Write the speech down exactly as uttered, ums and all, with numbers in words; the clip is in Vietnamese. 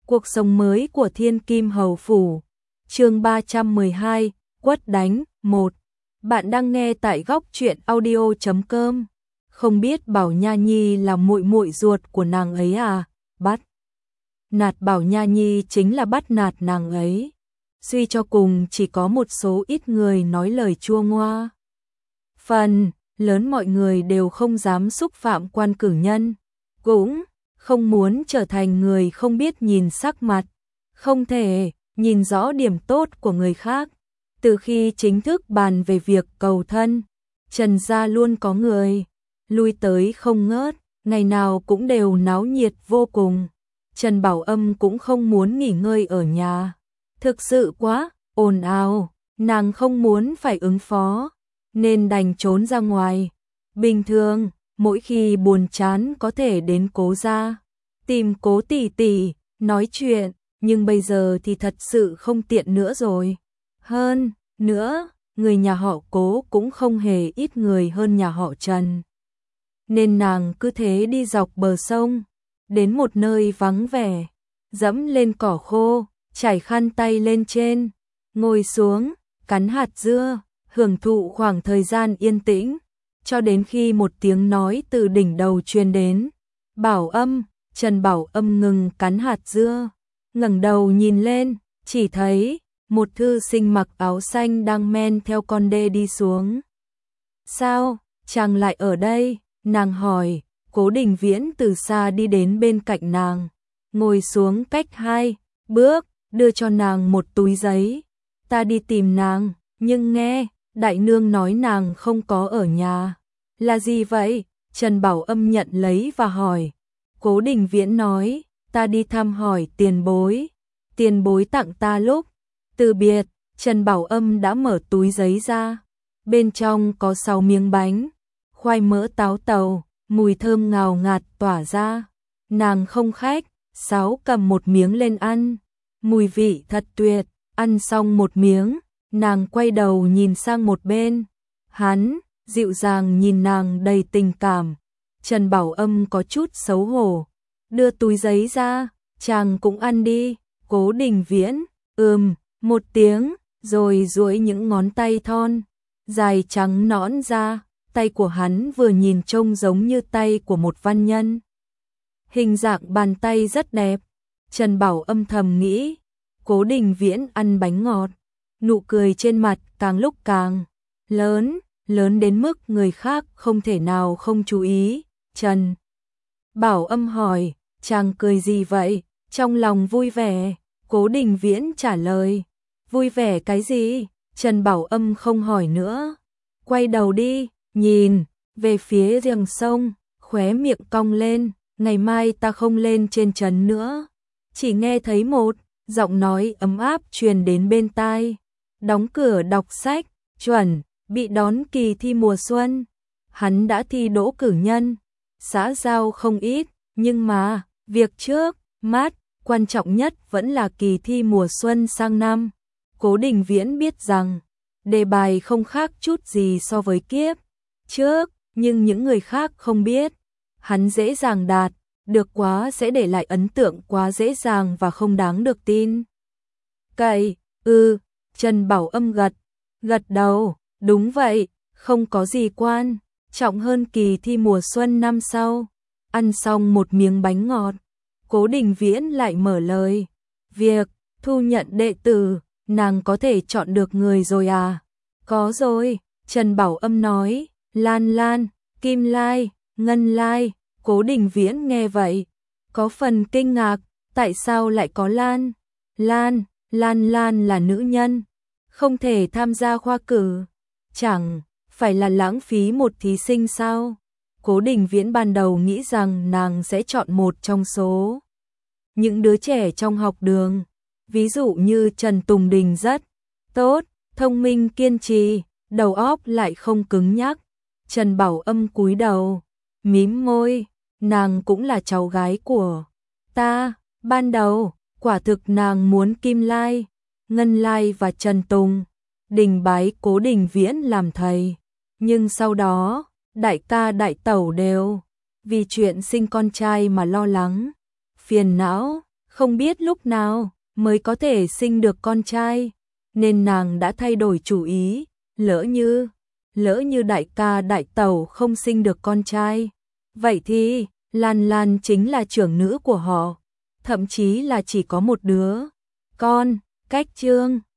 Cuộc sống mới của Thiên Kim Hầu Phủ. Chương ba trăm mười hai, Quất đánh. Một. Bạn đang nghe tại góc truyện audio chấm com. Không biết Bảo Nha Nhi là muội muội ruột của nàng ấy à? Bắt nạt Bảo Nha Nhi chính là bắt nạt nàng ấy. Suy cho cùng chỉ có một số ít người nói lời chua ngoa. Phần lớn mọi người đều không dám xúc phạm quan cử nhân, cũng không muốn trở thành người không biết nhìn sắc mặt, không thể nhìn rõ điểm tốt của người khác. Từ khi chính thức bàn về việc cầu thân, Trần gia luôn có người lui tới không ngớt, ngày nào cũng đều náo nhiệt vô cùng. Trần Bảo Âm cũng không muốn nghỉ ngơi ở nhà, thực sự quá ồn ào, nàng không muốn phải ứng phó, nên đành trốn ra ngoài. Bình thường, mỗi khi buồn chán có thể đến Cố gia, tìm Cố tỷ tỷ, nói chuyện, nhưng bây giờ thì thật sự không tiện nữa rồi. Hơn nữa, người nhà họ Cố cũng không hề ít người hơn nhà họ Trần. Nên nàng cứ thế đi dọc bờ sông, đến một nơi vắng vẻ, dẫm lên cỏ khô, trải khăn tay lên trên, ngồi xuống, cắn hạt dưa, hưởng thụ khoảng thời gian yên tĩnh, cho đến khi một tiếng nói từ đỉnh đầu truyền đến. Bảo Âm. Trần Bảo Âm ngừng cắn hạt dưa, ngẩng đầu nhìn lên, chỉ thấy một thư sinh mặc áo xanh đang men theo con đê đi xuống. Sao, chàng lại ở đây? Nàng hỏi. Cố Đình Viễn từ xa đi đến bên cạnh nàng, ngồi xuống cách hai bước, đưa cho nàng một túi giấy. Ta đi tìm nàng, nhưng nghe đại nương nói nàng không có ở nhà. Là gì vậy? Trần Bảo Âm nhận lấy và hỏi. Cố Đình Viễn nói, ta đi thăm hỏi tiền bối. Tiền bối tặng ta lúc từ biệt. Trần Bảo Âm đã mở túi giấy ra. Bên trong có sáu miếng bánh, khoai mỡ táo tàu, mùi thơm ngào ngạt tỏa ra. Nàng không khách sáo cầm một miếng lên ăn. Mùi vị thật tuyệt. Ăn xong một miếng, nàng quay đầu nhìn sang một bên. Hắn dịu dàng nhìn nàng đầy tình cảm. Trần Bảo Âm có chút xấu hổ, đưa túi giấy ra. Chàng cũng ăn đi. Cố Đình Viễn ừm một tiếng, rồi duỗi những ngón tay thon dài trắng nõn ra. Tay của hắn vừa nhìn trông giống như tay của một văn nhân. Hình dạng bàn tay rất đẹp. Trần Bảo Âm thầm nghĩ. Cố Đình Viễn ăn bánh ngọt, nụ cười trên mặt càng lúc càng lớn, lớn đến mức người khác không thể nào không chú ý. Trần Bảo Âm hỏi, chàng cười gì vậy? Trong lòng vui vẻ. Cố Đình Viễn trả lời. Vui vẻ cái gì? Trần Bảo Âm không hỏi nữa, quay đầu đi, nhìn về phía rìa sông, khóe miệng cong lên. Ngày mai ta không lên trên trấn nữa. Chỉ nghe thấy một giọng nói ấm áp truyền đến bên tai. Đóng cửa đọc sách, chuẩn bị đón kỳ thi mùa xuân. Hắn đã thi đỗ cử nhân, xã giao không ít, nhưng mà việc trước mắt quan trọng nhất vẫn là kỳ thi mùa xuân sang năm. Cố Đình Viễn biết rằng đề bài không khác chút gì so với kiếp trước, nhưng những người khác không biết. Hắn dễ dàng đạt được quá sẽ để lại ấn tượng quá dễ dàng và không đáng được tin cậy. Ừ. Trần Bảo Âm gật gật đầu. Đúng vậy, không có gì quan trọng hơn kỳ thi mùa xuân năm sau. Ăn xong một miếng bánh ngọt, Cố Đình Viễn lại mở lời. Việc thu nhận đệ tử, nàng có thể chọn được người rồi à? Có rồi. Trần Bảo Âm nói. Lan Lan, Kim Lai, Ngân Lai. Cố Đình Viễn nghe vậy, có phần kinh ngạc. Tại sao lại có Lan? Lan, Lan Lan là nữ nhân, không thể tham gia khoa cử. Chẳng phải là lãng phí một thí sinh sao? Cố Đình Viễn ban đầu nghĩ rằng nàng sẽ chọn một trong số những đứa trẻ trong học đường. Ví dụ như Trần Tùng Đình rất tốt, thông minh kiên trì, đầu óc lại không cứng nhắc. Trần Bảo Âm cúi đầu, mím môi. Nàng cũng là cháu gái của ta. Ban đầu, quả thực nàng muốn Kim Lai, Ngân Lai và Trần Tùng Đình bái Cố Đình Viễn làm thầy. Nhưng sau đó, đại ca đại tẩu đều vì chuyện sinh con trai mà lo lắng, phiền não, không biết lúc nào mới có thể sinh được con trai, nên nàng đã thay đổi chủ ý, lỡ như, lỡ như đại ca đại tẩu không sinh được con trai, vậy thì Lan Lan chính là trưởng nữ của họ, thậm chí là chỉ có một đứa con, cách Trương